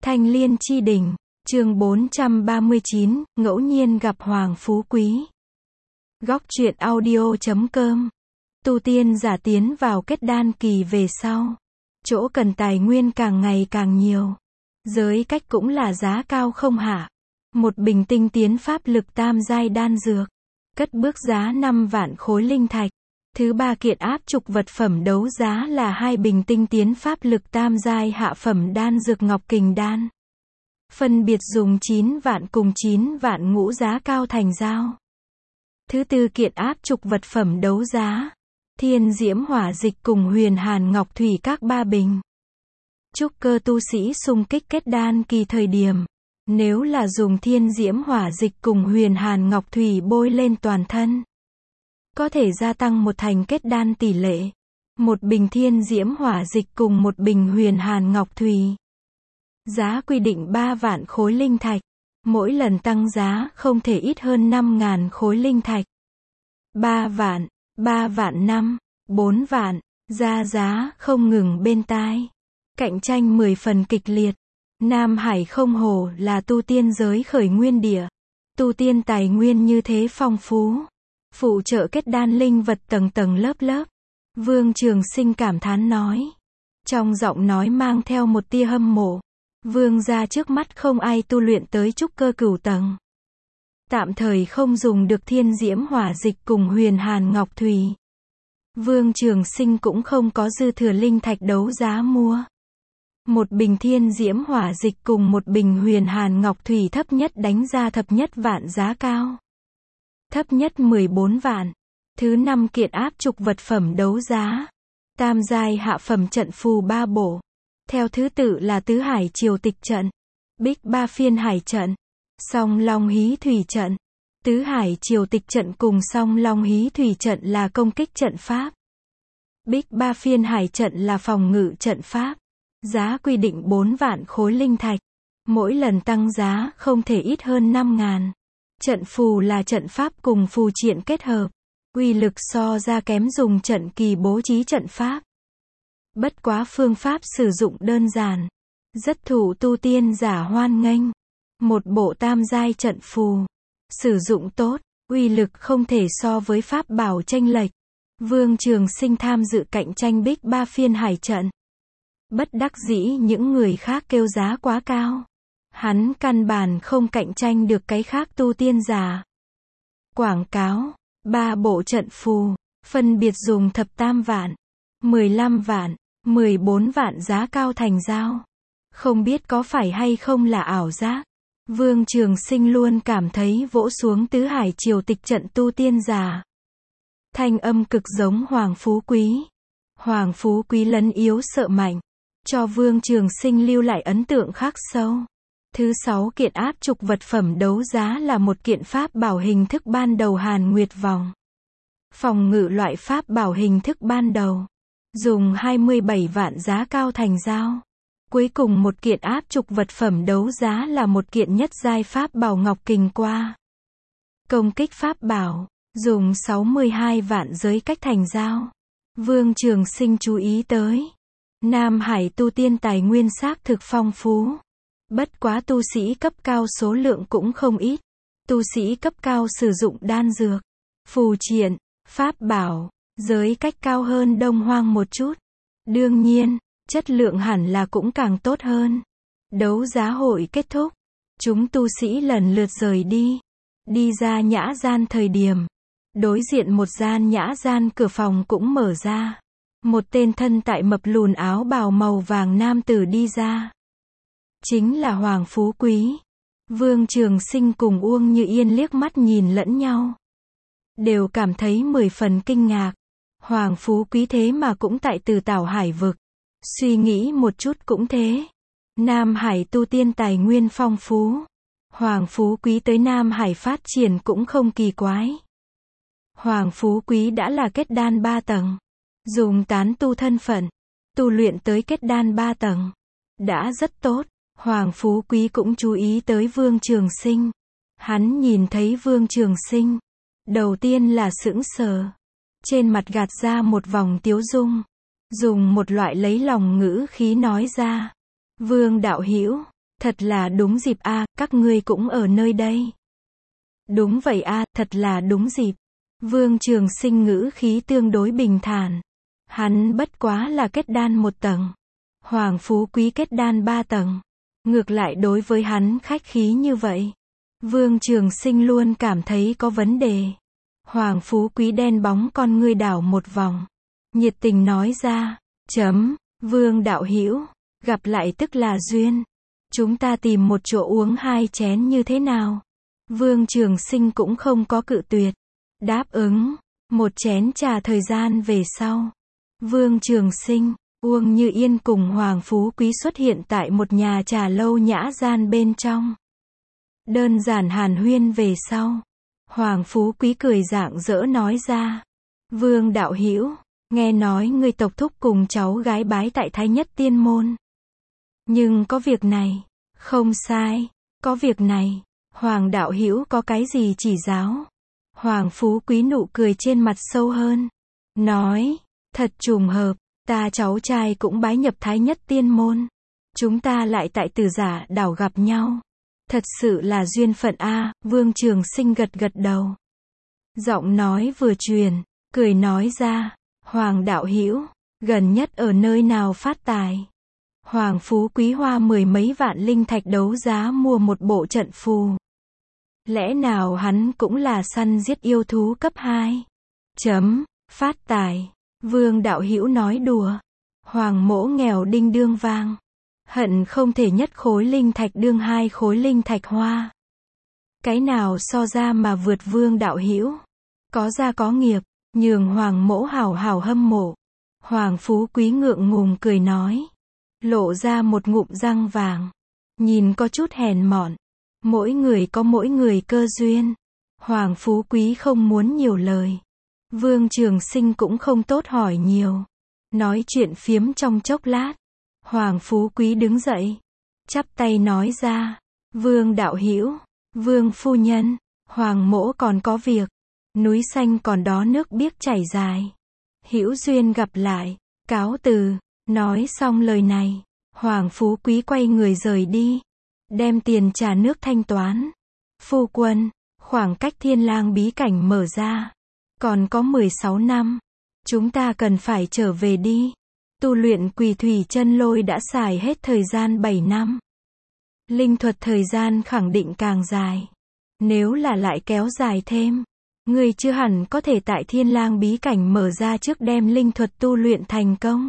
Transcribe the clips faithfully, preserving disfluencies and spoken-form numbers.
Thanh Liên Chi Đỉnh, chương bốn trăm ba mươi chín, ngẫu nhiên gặp Hoàng Phú Quý. Góc truyện audio chấm com. Tu tiên giả tiến vào kết đan kỳ về sau, chỗ cần tài nguyên càng ngày càng nhiều. Giới cách cũng là giá cao không hạ. Một bình tinh tiến pháp lực tam giai đan dược, cất bước giá năm vạn khối linh thạch. Thứ ba kiện áp trục vật phẩm đấu giá là hai bình tinh tiến pháp lực tam giai hạ phẩm đan dược Ngọc Kình đan. Phân biệt dùng chín vạn cùng chín vạn ngũ giá cao thành giao. Thứ tư kiện áp trục vật phẩm đấu giá, Thiên Diễm Hỏa Dịch cùng Huyền Hàn Ngọc Thủy các ba bình. Trúc cơ tu sĩ xung kích kết đan kỳ thời điểm, nếu là dùng Thiên Diễm Hỏa Dịch cùng Huyền Hàn Ngọc Thủy bôi lên toàn thân, có thể gia tăng một thành kết đan tỷ lệ. Một bình Thiên Diễm Hỏa Dịch cùng một bình Huyền Hàn Ngọc Thủy, giá quy định ba vạn khối linh thạch. Mỗi lần tăng giá không thể ít hơn năm ngàn khối linh thạch. ba vạn, ba vạn năm, bốn vạn, ra giá không ngừng bên tai. Cạnh tranh mười phần kịch liệt. Nam Hải không hổ là tu tiên giới khởi nguyên địa. Tu tiên tài nguyên như thế phong phú. Phụ trợ kết đan linh vật tầng tầng lớp lớp. Vương Trường Sinh cảm thán nói. Trong giọng nói mang theo một tia hâm mộ. Vương gia trước mắt không ai tu luyện tới trúc cơ cửu tầng. Tạm thời không dùng được Thiên Diễm Hỏa Dịch cùng Huyền Hàn Ngọc Thủy. Vương Trường Sinh cũng không có dư thừa linh thạch đấu giá mua. Một bình Thiên Diễm Hỏa Dịch cùng một bình Huyền Hàn Ngọc Thủy thấp nhất đánh ra thập nhất vạn giá cao. Thấp nhất mười bốn vạn. Thứ năm kiện áp trục vật phẩm đấu giá, tam giai hạ phẩm trận phù ba bộ. Theo thứ tự là Tứ Hải Triều Tịch trận, Bích Ba Phiên Hải trận, Song Long Hí Thủy trận. Tứ Hải Triều Tịch trận cùng Song Long Hí Thủy trận là công kích trận pháp. Bích Ba Phiên Hải trận là phòng ngự trận pháp. Giá quy định bốn vạn khối linh thạch. Mỗi lần tăng giá không thể ít hơn năm ngàn. Trận phù là trận pháp cùng phù triện kết hợp. Uy lực so ra kém dùng trận kỳ bố trí trận pháp. Bất quá phương pháp sử dụng đơn giản, rất thụ tu tiên giả hoan nghênh. Một bộ tam giai trận phù, sử dụng tốt, uy lực không thể so với pháp bảo chênh lệch. Vương Trường Sinh tham dự cạnh tranh Bích Ba Phiên Hải trận. Bất đắc dĩ những người khác kêu giá quá cao. Hắn căn bản không cạnh tranh được cái khác tu tiên giả. Quảng cáo, ba bộ trận phù, phân biệt dùng thập tam vạn, mười lăm vạn, mười bốn vạn giá cao thành giao. Không biết có phải hay không là ảo giác. Vương Trường Sinh luôn cảm thấy vỗ xuống Tứ Hải Triều Tịch trận tu tiên giả. Thanh âm cực giống Hoàng Phú Quý. Hoàng Phú Quý lấn yếu sợ mạnh, cho Vương Trường Sinh lưu lại ấn tượng khắc sâu. Thứ sáu kiện áp trục vật phẩm đấu giá là một kiện pháp bảo hình thức ban đầu Hàn Nguyệt Vòng. Phòng ngự loại pháp bảo hình thức ban đầu. Dùng hai mươi bảy vạn giá cao thành giao. Cuối cùng một kiện áp trục vật phẩm đấu giá là một kiện nhất giai pháp bảo Ngọc Kình qua. Công kích pháp bảo, dùng sáu mươi hai vạn giới cách thành giao. Vương Trường Sinh chú ý tới. Nam Hải tu tiên tài nguyên xác thực phong phú. Bất quá tu sĩ cấp cao số lượng cũng không ít. Tu sĩ cấp cao sử dụng đan dược, phù triện, pháp bảo, giới cách cao hơn Đông Hoang một chút. Đương nhiên, chất lượng hẳn là cũng càng tốt hơn. Đấu giá hội kết thúc. Chúng tu sĩ lần lượt rời đi. Đi ra nhã gian thời điểm. Đối diện một gian nhã gian cửa phòng cũng mở ra. Một tên thân tại mập lùn áo bào màu vàng nam tử đi ra. Chính là Hoàng Phú Quý. Vương Trường Sinh cùng Uông Như Yên liếc mắt nhìn lẫn nhau. Đều cảm thấy mười phần kinh ngạc. Hoàng Phú Quý thế mà cũng tại Từ Tảo Hải vực. Suy nghĩ một chút cũng thế. Nam Hải tu tiên tài nguyên phong phú. Hoàng Phú Quý tới Nam Hải phát triển cũng không kỳ quái. Hoàng Phú Quý đã là kết đan ba tầng. Dùng tán tu thân phận, tu luyện tới kết đan ba tầng. Đã rất tốt. Hoàng Phú Quý cũng chú ý tới Vương Trường Sinh. Hắn nhìn thấy Vương Trường Sinh. Đầu tiên là sững sờ. Trên mặt gạt ra một vòng tiếu dung. Dùng một loại lấy lòng ngữ khí nói ra. Vương đạo hữu, Thật là đúng dịp a, các ngươi cũng ở nơi đây. Đúng vậy a, thật là đúng dịp. Vương Trường Sinh ngữ khí tương đối bình thản. Hắn bất quá là kết đan một tầng. Hoàng Phú Quý kết đan ba tầng. Ngược lại đối với hắn khách khí như vậy. Vương Trường Sinh luôn cảm thấy có vấn đề. Hoàng Phú Quý đen bóng con ngươi đảo một vòng. Nhiệt tình nói ra. Chấm, Vương đạo hữu, gặp lại tức là duyên. Chúng ta tìm một chỗ uống hai chén như thế nào? Vương Trường Sinh cũng không có cự tuyệt. Đáp ứng. Một chén trà thời gian về sau. Vương Trường Sinh, Uông Như Yên cùng Hoàng Phú Quý xuất hiện tại một nhà trà lâu nhã gian bên trong. Đơn giản hàn huyên về sau. Hoàng Phú Quý cười rạng rỡ nói ra. Vương đạo hữu, nghe nói ngươi tộc thúc cùng cháu gái bái tại Thái Nhất Tiên Môn. Nhưng có việc này. Không sai. Có việc này. Hoàng đạo hữu có cái gì chỉ giáo? Hoàng Phú Quý nụ cười trên mặt sâu hơn. Nói. Thật trùng hợp. Ta cháu trai cũng bái nhập Thái Nhất Tiên Môn. Chúng ta lại tại Tử Giả đảo gặp nhau. Thật sự là duyên phận a. Vương Trường Sinh gật gật đầu. Giọng nói vừa truyền. Cười nói ra. Hoàng đạo hữu, gần nhất ở nơi nào phát tài? Hoàng Phú Quý hoa mười mấy vạn linh thạch đấu giá mua một bộ trận phù. Lẽ nào hắn cũng là săn giết yêu thú cấp hai? Chấm, phát tài. Vương đạo hữu nói đùa. Hoàng mỗ nghèo đinh đương vang. Hận không thể nhất khối linh thạch đương hai khối linh thạch hoa. Cái nào so ra mà vượt Vương đạo hữu? Có gia có nghiệp, nhường Hoàng mỗ hảo hảo hâm mộ. Hoàng Phú Quý ngượng ngùng cười nói. Lộ ra một ngụm răng vàng. Nhìn có chút hèn mọn. Mỗi người có mỗi người cơ duyên. Hoàng Phú Quý không muốn nhiều lời. Vương Trường Sinh cũng không tốt hỏi nhiều. Nói chuyện phiếm trong chốc lát. Hoàng Phú Quý đứng dậy. Chắp tay nói ra. Vương đạo hữu, Vương phu nhân, Hoàng mỗ còn có việc. Núi xanh còn đó nước biếc chảy dài. Hữu duyên gặp lại. Cáo từ. Nói xong lời này. Hoàng Phú Quý quay người rời đi. Đem tiền trà nước thanh toán. Phu quân, khoảng cách Thiên Lang bí cảnh mở ra. Còn có mười sáu năm. Chúng ta cần phải trở về đi. Tu luyện Quỳ Thủy Chân Lôi đã xài hết thời gian bảy năm. Linh thuật thời gian khẳng định càng dài. Nếu là lại kéo dài thêm, ngươi chưa hẳn có thể tại Thiên Lang bí cảnh mở ra trước đem linh thuật tu luyện thành công.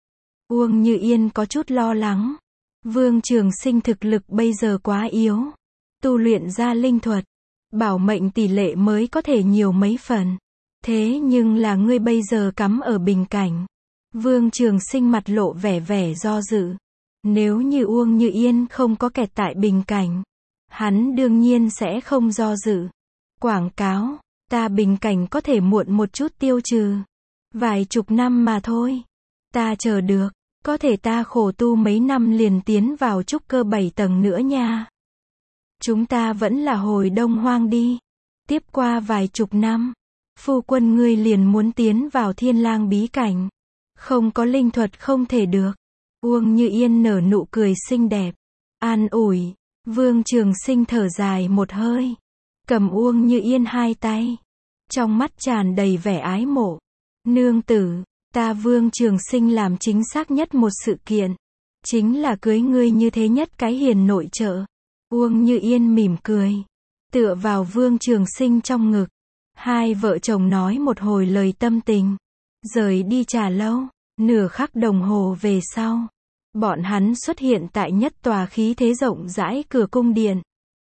Uông Như Yên có chút lo lắng. Vương Trường Sinh thực lực bây giờ quá yếu. Tu luyện ra linh thuật, bảo mệnh tỷ lệ mới có thể nhiều mấy phần. Thế nhưng là ngươi bây giờ cắm ở bình cảnh. Vương Trường Sinh mặt lộ vẻ vẻ do dự. Nếu như Uông Như Yên không có kẹt tại bình cảnh, hắn đương nhiên sẽ không do dự. Quảng cáo, ta bình cảnh có thể muộn một chút tiêu trừ. Vài chục năm mà thôi. Ta chờ được. Có thể ta khổ tu mấy năm liền tiến vào trúc cơ bảy tầng nữa nha. Chúng ta vẫn là hồi Đông Hoang đi. Tiếp qua vài chục năm, phu quân ngươi liền muốn tiến vào Thiên Lang bí cảnh. Không có linh thuật không thể được. Uông Như Yên nở nụ cười xinh đẹp. An ủi. Vương Trường Sinh thở dài một hơi. Cầm Uông Như Yên hai tay. Trong mắt tràn đầy vẻ ái mộ. Nương tử. Ta Vương Trường Sinh làm chính xác nhất một sự kiện. Chính là cưới ngươi như thế nhất cái hiền nội trợ. Uông Như Yên mỉm cười. Tựa vào Vương Trường Sinh trong ngực. Hai vợ chồng nói một hồi lời tâm tình. Rời đi trà lâu. Nửa khắc đồng hồ về sau. Bọn hắn xuất hiện tại nhất tòa khí thế rộng rãi cửa cung điện.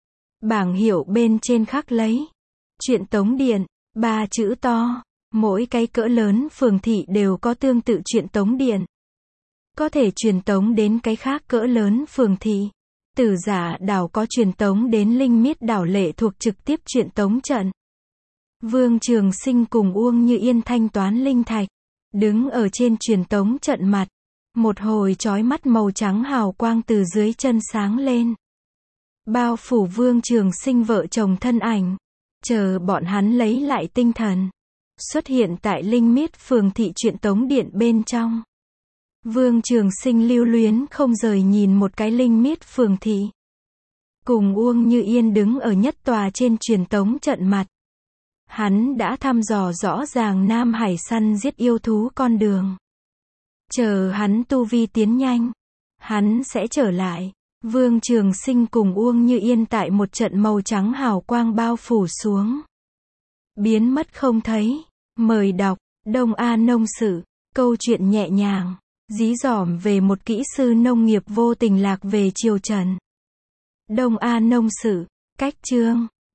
Bảng hiệu bên trên khắc lấy. Truyện Tống Điện. Ba chữ to. Mỗi cái cỡ lớn phường thị đều có tương tự truyện tống điện. Có thể truyền tống đến cái khác cỡ lớn phường thị. Tử Giả đảo có truyền tống đến Linh Miết đảo lệ thuộc trực tiếp truyện tống trận. Vương Trường Sinh cùng Uông Như Yên thanh toán linh thạch. Đứng ở trên truyền tống trận mặt. Một hồi chói mắt màu trắng hào quang từ dưới chân sáng lên. Bao phủ Vương Trường Sinh vợ chồng thân ảnh. Chờ bọn hắn lấy lại tinh thần. Xuất hiện tại Linh Miết phường thị truyện tống điện bên trong. Vương Trường Sinh lưu luyến không rời nhìn một cái linh miết phường thị. Cùng Uông Như Yên đứng ở nhất tòa trên truyền tống trận mặt. Hắn đã thăm dò rõ ràng Nam Hải săn giết yêu thú con đường. Chờ hắn tu vi tiến nhanh, hắn sẽ trở lại. Vương Trường Sinh cùng Uông Như Yên tại một trận màu trắng hào quang bao phủ xuống. Biến mất không thấy. Mời đọc, Đông A Nông Sự, câu chuyện nhẹ nhàng, dí dỏm về một kỹ sư nông nghiệp vô tình lạc về triều Trần. Đông A Nông Sự, cách chương.